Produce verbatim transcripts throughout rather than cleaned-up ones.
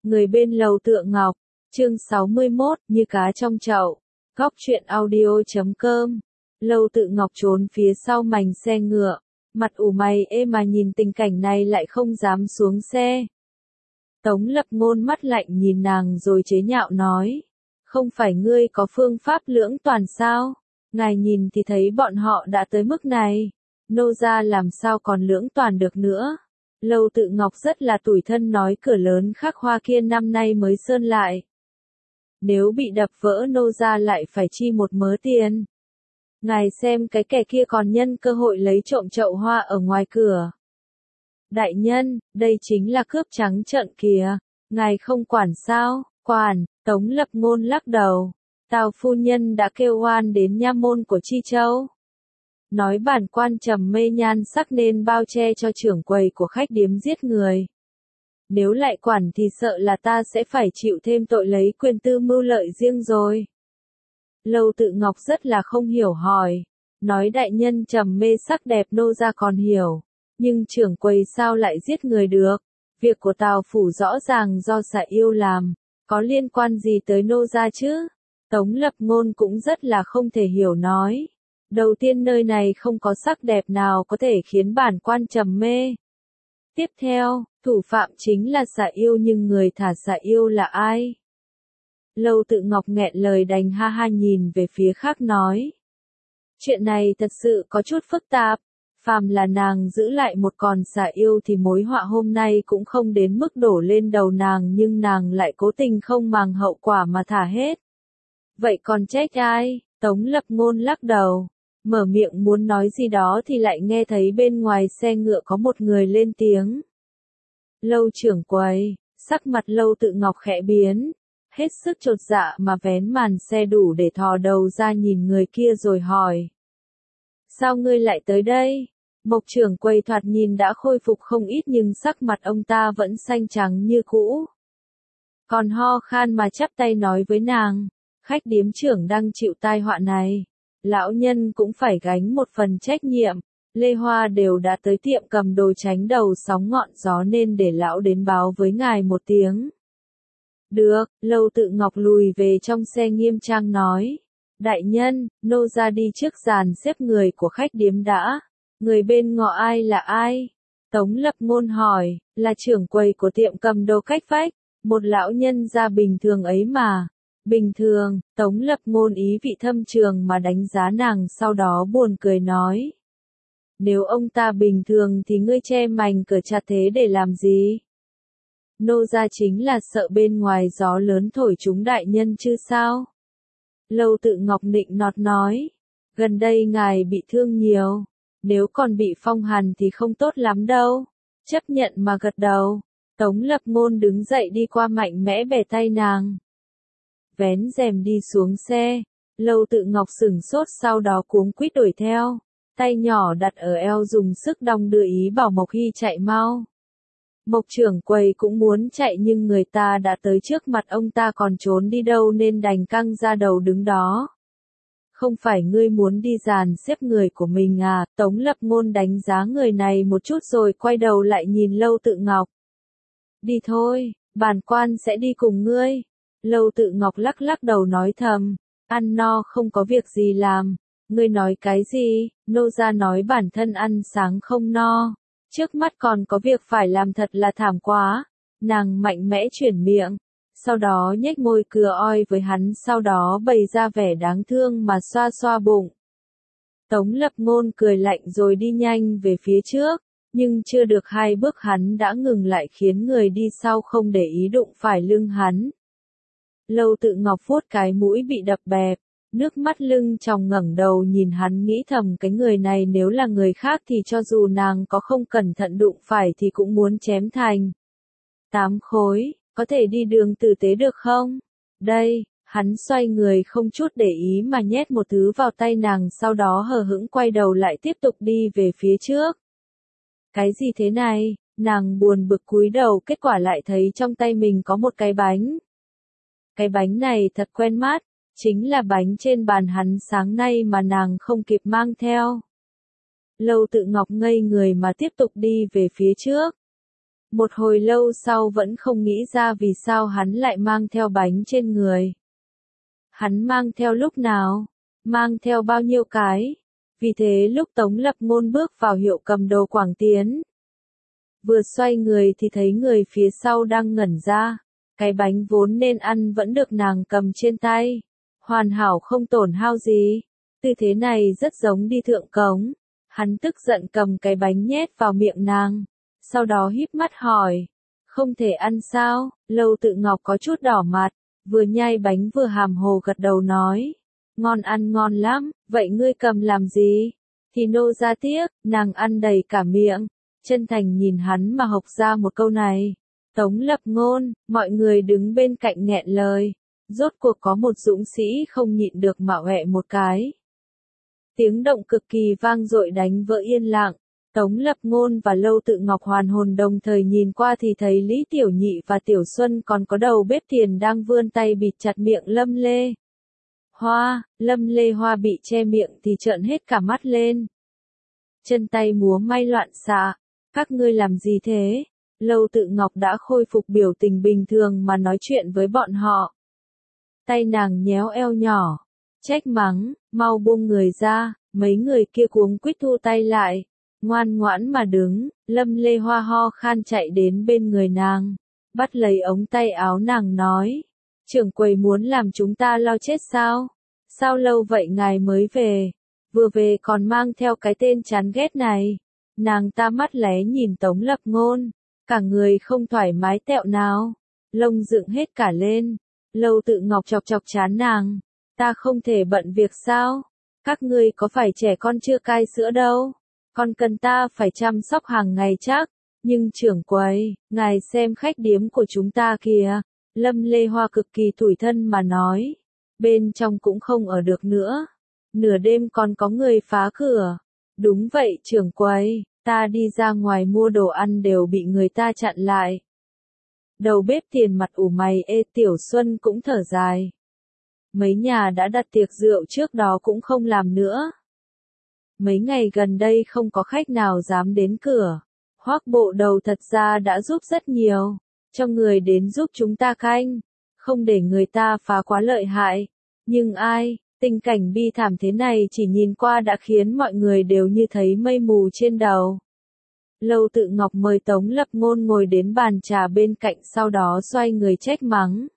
Người bên lầu Tự Ngọc, chương sáu mươi mốt, như cá trong chậu. Góc truyện audio chấm com. Lầu Tự Ngọc trốn phía sau mành xe ngựa, mặt ủ mày ê mà nhìn tình cảnh này lại không dám xuống xe. Tống Lập Ngôn mắt lạnh nhìn nàng rồi chế nhạo nói, không phải ngươi có phương pháp lưỡng toàn sao? Ngài nhìn thì thấy bọn họ đã tới mức này, nô gia làm sao còn lưỡng toàn được nữa. Lầu Tự Ngọc rất là tủi thân nói cửa lớn khắc hoa kia năm nay mới sơn lại. Nếu bị đập vỡ nô gia lại phải chi một mớ tiền. Ngài xem cái kẻ kia còn nhân cơ hội lấy trộm chậu hoa ở ngoài cửa. Đại nhân, đây chính là cướp trắng trợn kìa, ngài không quản sao? Quản. Tống Lập Ngôn lắc đầu. Tào phu nhân đã kêu oan đến nha môn của Chi Châu. Nói bản quan trầm mê nhan sắc nên bao che cho trưởng quầy của khách điếm giết người. Nếu lại quản thì sợ là ta sẽ phải chịu thêm tội lấy quyền tư mưu lợi riêng rồi. Lầu Tự Ngọc rất là không hiểu hỏi. Nói đại nhân trầm mê sắc đẹp nô gia còn hiểu. Nhưng trưởng quầy sao lại giết người được? Việc của Tào phủ rõ ràng do Xạ Yêu làm. Có liên quan gì tới nô gia chứ? Tống Lập Ngôn cũng rất là không thể hiểu nói. Đầu tiên nơi này không có sắc đẹp nào có thể khiến bản quan trầm mê. Tiếp theo, thủ phạm chính là Xạ Yêu nhưng người thả Xạ Yêu là ai? Lầu Tự Ngọc nghẹn lời đành ha ha nhìn về phía khác nói. Chuyện này thật sự có chút phức tạp. Phàm là nàng giữ lại một con Xạ Yêu thì mối họa hôm nay cũng không đến mức đổ lên đầu nàng nhưng nàng lại cố tình không màng hậu quả mà thả hết. Vậy còn trách ai? Tống Lập Ngôn lắc đầu. Mở miệng muốn nói gì đó thì lại nghe thấy bên ngoài xe ngựa có một người lên tiếng. Lâu trưởng quầy, sắc mặt Lầu Tự Ngọc khẽ biến. Hết sức chột dạ mà vén màn xe đủ để thò đầu ra nhìn người kia rồi hỏi. Sao ngươi lại tới đây? Mộc trưởng quầy thoạt nhìn đã khôi phục không ít nhưng sắc mặt ông ta vẫn xanh trắng như cũ. Còn ho khan mà chắp tay nói với nàng. Khách điếm trưởng đang chịu tai họa này. Lão nhân cũng phải gánh một phần trách nhiệm. Lê Hoa đều đã tới tiệm cầm đồ tránh đầu sóng ngọn gió nên để lão đến báo với ngài một tiếng. Được, Lầu Tự Ngọc lùi về trong xe nghiêm trang nói. Đại nhân, nô ra đi trước dàn xếp người của khách điếm đã. Người bên ngọ ai là ai? Tống Lập Ngôn hỏi, là trưởng quầy của tiệm cầm đồ Cách Phách, một lão nhân gia bình thường ấy mà. Bình thường, Tống Lập Ngôn ý vị thâm trường mà đánh giá nàng sau đó buồn cười nói. Nếu ông ta bình thường thì ngươi che mành cửa chặt thế để làm gì? Nô gia chính là sợ bên ngoài gió lớn thổi chúng đại nhân chứ sao? Lầu Tự Ngọc nịnh nọt nói. Gần đây ngài bị thương nhiều. Nếu còn bị phong hàn thì không tốt lắm đâu. Chấp nhận mà gật đầu. Tống Lập Ngôn đứng dậy đi qua mạnh mẽ bẻ tay nàng. Vén rèm đi xuống xe. Lầu Tự Ngọc sửng sốt sau đó cuống quýt đuổi theo. Tay nhỏ đặt ở eo dùng sức đong đưa ý bảo Mộc Hy chạy mau. Mộc trưởng quầy cũng muốn chạy nhưng người ta đã tới trước mặt ông ta còn trốn đi đâu nên đành căng ra đầu đứng đó. Không phải ngươi muốn đi dàn xếp người của mình à? Tống Lập Ngôn đánh giá người này một chút rồi quay đầu lại nhìn Lầu Tự Ngọc. Đi thôi, bản quan sẽ đi cùng ngươi. Lầu Tự Ngọc lắc lắc đầu nói thầm, ăn no không có việc gì làm. Ngươi nói cái gì? Nô gia nói bản thân ăn sáng không no. Trước mắt còn có việc phải làm thật là thảm quá. Nàng mạnh mẽ chuyển miệng. Sau đó nhếch môi cựa oi với hắn sau đó bày ra vẻ đáng thương mà xoa xoa bụng. Tống Lập Ngôn cười lạnh rồi đi nhanh về phía trước. Nhưng chưa được hai bước hắn đã ngừng lại khiến người đi sau không để ý đụng phải lưng hắn. Lầu Tự Ngọc vuốt cái mũi bị đập bẹp. Nước mắt lưng tròng ngẩng đầu nhìn hắn nghĩ thầm cái người này nếu là người khác thì cho dù nàng có không cẩn thận đụng phải thì cũng muốn chém thành tám khối, có thể đi đường tử tế được không? Đây, hắn xoay người không chút để ý mà nhét một thứ vào tay nàng sau đó hờ hững quay đầu lại tiếp tục đi về phía trước. Cái gì thế này? Nàng buồn bực cúi đầu kết quả lại thấy trong tay mình có một cái bánh. Cái bánh này thật quen mắt. Chính là bánh trên bàn hắn sáng nay mà nàng không kịp mang theo. Lầu Tự Ngọc ngây người mà tiếp tục đi về phía trước. Một hồi lâu sau vẫn không nghĩ ra vì sao hắn lại mang theo bánh trên người. Hắn mang theo lúc nào? Mang theo bao nhiêu cái? Vì thế lúc Tống Lập Ngôn bước vào hiệu cầm đồ Quảng Tiến, vừa xoay người thì thấy người phía sau đang ngẩn ra. Cái bánh vốn nên ăn vẫn được nàng cầm trên tay. Hoàn hảo không tổn hao gì. Tư thế này rất giống đi thượng cống. Hắn tức giận cầm cái bánh nhét vào miệng nàng. Sau đó híp mắt hỏi. Không thể ăn sao? Lâu Tự Ngọc có chút đỏ mặt. Vừa nhai bánh vừa hàm hồ gật đầu nói. Ngon ăn ngon lắm. Vậy ngươi cầm làm gì? Thì nô ra tiếc. Nàng ăn đầy cả miệng. Chân thành nhìn hắn mà học ra một câu này. Tống Lập Ngôn, mọi người đứng bên cạnh nghẹn lời. Rốt cuộc có một dũng sĩ không nhịn được mà hoẹ một cái. Tiếng động cực kỳ vang dội đánh vỡ yên lặng. Tống Lập Ngôn và Lâu Tự Ngọc hoàn hồn đồng thời nhìn qua thì thấy Lý Tiểu Nhị và Tiểu Xuân còn có đầu bếp Tiền đang vươn tay bịt chặt miệng Lâm Lê Hoa. Lâm Lê Hoa bị che miệng thì trợn hết cả mắt lên. Chân tay múa may loạn xạ. Các ngươi làm gì thế? Lâu Tự Ngọc đã khôi phục biểu tình bình thường mà nói chuyện với bọn họ. Tay nàng nhéo eo nhỏ. Trách mắng, mau buông người ra. Mấy người kia cuống quýt thu tay lại. Ngoan ngoãn mà đứng. Lâm Lê Hoa ho khan chạy đến bên người nàng. Bắt lấy ống tay áo nàng nói. Trưởng quầy muốn làm chúng ta lo chết sao? Sao lâu vậy ngài mới về? Vừa về còn mang theo cái tên chán ghét này. Nàng ta mắt lé nhìn Tống Lập Ngôn. Cả người không thoải mái tẹo nào. Lông dựng hết cả lên. Lâu Tự Ngọc chọc chọc chán nàng. Ta không thể bận việc sao? Các ngươi có phải trẻ con chưa cai sữa đâu. Con cần ta phải chăm sóc hàng ngày chắc. Nhưng trưởng quầy, ngài xem khách điếm của chúng ta kìa. Lâm Lê Hoa cực kỳ tủi thân mà nói. Bên trong cũng không ở được nữa. Nửa đêm còn có người phá cửa. Đúng vậy trưởng quầy. Ta đi ra ngoài mua đồ ăn đều bị người ta chặn lại. Đầu bếp Tiền mặt ủ mày ê. Tiểu Xuân cũng thở dài. Mấy nhà đã đặt tiệc rượu trước đó cũng không làm nữa. Mấy ngày gần đây không có khách nào dám đến cửa. Hoắc bộ đầu thật ra đã giúp rất nhiều. Cho người đến giúp chúng ta canh. Không để người ta phá quá lợi hại. Nhưng ai, tình cảnh bi thảm thế này chỉ nhìn qua đã khiến mọi người đều như thấy mây mù trên đầu. Lâu Tự Ngọc mời Tống Lập Ngôn ngồi đến bàn trà bên cạnh, sau đó xoay người trách mắng.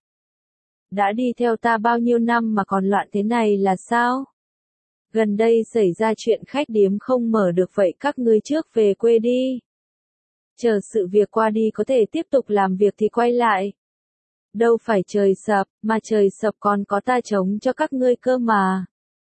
Đã đi theo ta bao nhiêu năm mà còn loạn thế này là sao? Gần đây xảy ra chuyện khách điếm không mở được vậy các ngươi trước về quê đi. Chờ sự việc qua đi có thể tiếp tục làm việc thì quay lại. Đâu phải trời sập, mà trời sập còn có ta chống cho các ngươi cơ mà.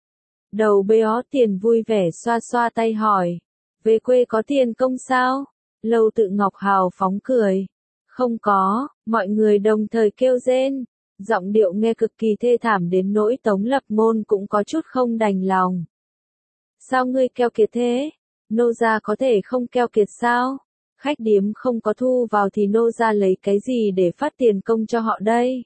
Đầu béo Tiền vui vẻ xoa xoa tay hỏi. Về quê có tiền công sao? Lâu Tự Ngọc hào phóng cười. Không có, mọi người đồng thời kêu rên. Giọng điệu nghe cực kỳ thê thảm đến nỗi Tống Lập Ngôn cũng có chút không đành lòng. Sao ngươi keo kiệt thế? Nô gia có thể không keo kiệt sao? Khách điếm không có thu vào thì nô gia lấy cái gì để phát tiền công cho họ đây?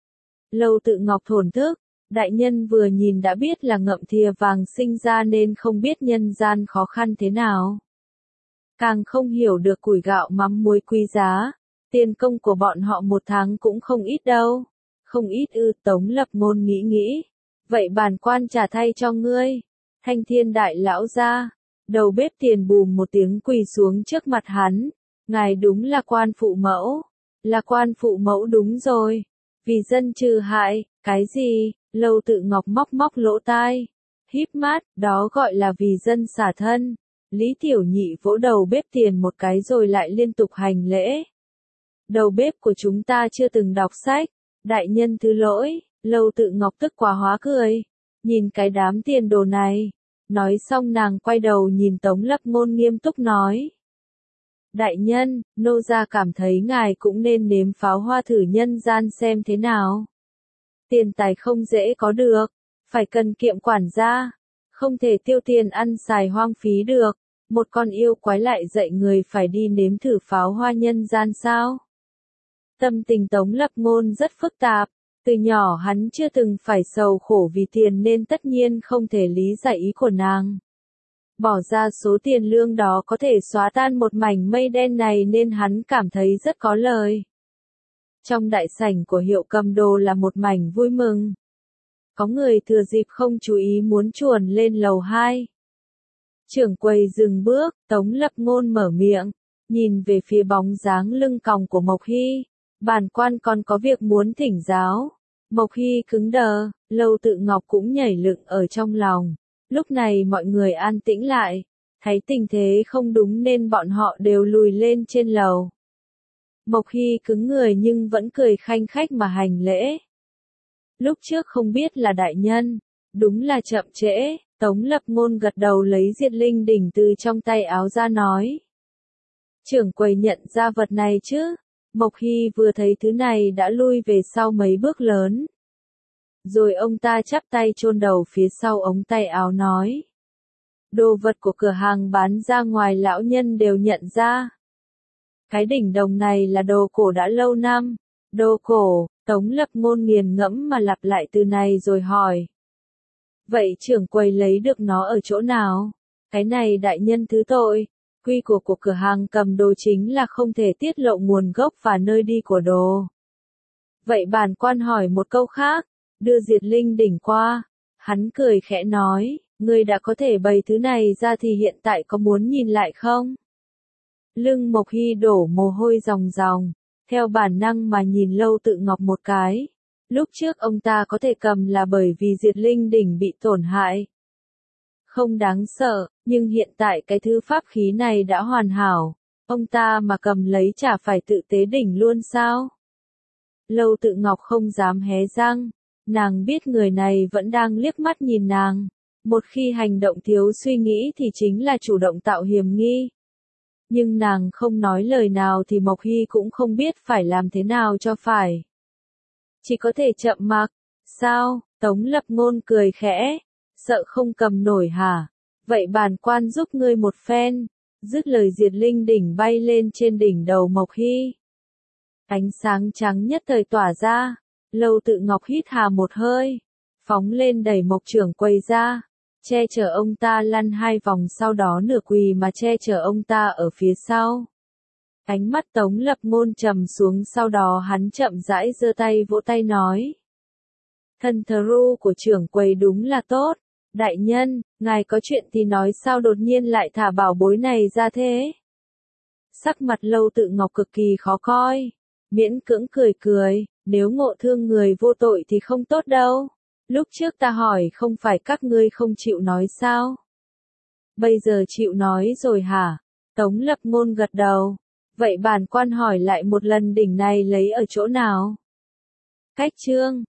Lâu Tự Ngọc thổn thức. Đại nhân vừa nhìn đã biết là ngậm thìa vàng sinh ra nên không biết nhân gian khó khăn thế nào. Càng không hiểu được củi gạo mắm muối quý giá. Tiền công của bọn họ một tháng cũng không ít đâu. Không ít ư. Tống Lập Ngôn nghĩ nghĩ. Vậy bản quan trả thay cho ngươi. Thanh Thiên đại lão gia. Đầu bếp Tiền bùm một tiếng quỳ xuống trước mặt hắn. Ngài đúng là quan phụ mẫu. Là quan phụ mẫu đúng rồi. Vì dân trừ hại. Cái gì? Lâu Tự Ngọc móc móc lỗ tai. Híp mắt, đó gọi là vì dân xả thân. Lý Tiểu Nhị vỗ đầu bếp Tiền một cái rồi lại liên tục hành lễ. Đầu bếp của chúng ta chưa từng đọc sách. Đại nhân thứ lỗi. Lâu Tự Ngọc tức quá hóa cười. Nhìn cái đám tiền đồ này. Nói xong nàng quay đầu nhìn Tống Lập Ngôn nghiêm túc nói. Đại nhân, nô gia cảm thấy ngài cũng nên nếm pháo hoa thử nhân gian xem thế nào. Tiền tài không dễ có được, phải cần kiệm quản gia, không thể tiêu tiền ăn xài hoang phí được. Một con yêu quái lại dạy người phải đi nếm thử pháo hoa nhân gian sao? Tâm tình Tống Lập Ngôn rất phức tạp, từ nhỏ hắn chưa từng phải sầu khổ vì tiền nên tất nhiên không thể lý giải ý của nàng. Bỏ ra số tiền lương đó có thể xóa tan một mảnh mây đen này nên hắn cảm thấy rất có lời. Trong đại sảnh của Hiệu Cầm Đồ là một mảnh vui mừng. Có người thừa dịp không chú ý muốn chuồn lên lầu hai. Trưởng quầy dừng bước, Tống Lập Ngôn mở miệng, nhìn về phía bóng dáng lưng còng của Mộc Hy. Bản quan còn có việc muốn thỉnh giáo. Mộc Hy cứng đờ, Lâu Tự Ngọc cũng nhảy dựng ở trong lòng. Lúc này mọi người an tĩnh lại, thấy tình thế không đúng nên bọn họ đều lùi lên trên lầu. Mộc Hy cứng người nhưng vẫn cười khanh khách mà hành lễ. Lúc trước không biết là đại nhân, đúng là chậm trễ, Tống Lập Ngôn gật đầu lấy Diệt Linh đỉnh từ trong tay áo ra nói. Trưởng quầy nhận ra vật này chứ? Mộc Hy vừa thấy thứ này đã lui về sau mấy bước lớn. Rồi ông ta chắp tay chôn đầu phía sau ống tay áo nói. Đồ vật của cửa hàng bán ra ngoài lão nhân đều nhận ra. Cái đỉnh đồng này là đồ cổ đã lâu năm. Đồ cổ, Tống Lập Ngôn nghiền ngẫm mà lặp lại từ này rồi hỏi. Vậy trưởng quầy lấy được nó ở chỗ nào? Cái này đại nhân thứ tội. Quy của của cửa hàng cầm đồ chính là không thể tiết lộ nguồn gốc và nơi đi của đồ. Vậy bản quan hỏi một câu khác, đưa Diệt Linh đỉnh qua. Hắn cười khẽ nói, ngươi đã có thể bày thứ này ra thì hiện tại có muốn nhìn lại không? Lưng Mộc Hy đổ mồ hôi ròng ròng, theo bản năng mà nhìn Lâu Tự Ngọc một cái. Lúc trước ông ta có thể cầm là bởi vì Diệt Linh đỉnh bị tổn hại. Không đáng sợ, nhưng hiện tại cái thứ pháp khí này đã hoàn hảo. Ông ta mà cầm lấy chả phải tự tế đỉnh luôn sao? Lâu Tự Ngọc không dám hé răng. Nàng biết người này vẫn đang liếc mắt nhìn nàng. Một khi hành động thiếu suy nghĩ thì chính là chủ động tạo hiểm nghi. Nhưng nàng không nói lời nào thì Mộc Hy cũng không biết phải làm thế nào cho phải. Chỉ có thể chậm mặc. Sao? Tống Lập Ngôn cười khẽ. Sợ không cầm nổi hả? Vậy bản quan giúp ngươi một phen. Dứt lời Diệt Linh đỉnh bay lên trên đỉnh đầu Mộc Hy. Ánh sáng trắng nhất thời tỏa ra. Lâu Tự Ngọc hít hà một hơi. Phóng lên đẩy Mộc trưởng quầy ra. Che chở ông ta lăn hai vòng sau đó nửa quỳ mà che chở ông ta ở phía sau. Ánh mắt Tống Lập Ngôn trầm xuống sau đó hắn chậm rãi giơ tay vỗ tay nói. Thân thờ ru của trưởng quầy đúng là tốt. Đại nhân, ngài có chuyện thì nói sao đột nhiên lại thả bảo bối này ra thế? Sắc mặt Lâu Tự Ngọc cực kỳ khó coi. Miễn cưỡng cười cười, nếu ngộ thương người vô tội thì không tốt đâu. Lúc trước ta hỏi không phải các ngươi không chịu nói sao? Bây giờ chịu nói rồi hả? Tống Lập Ngôn gật đầu. Vậy bản quan hỏi lại một lần đỉnh này lấy ở chỗ nào? Cách chương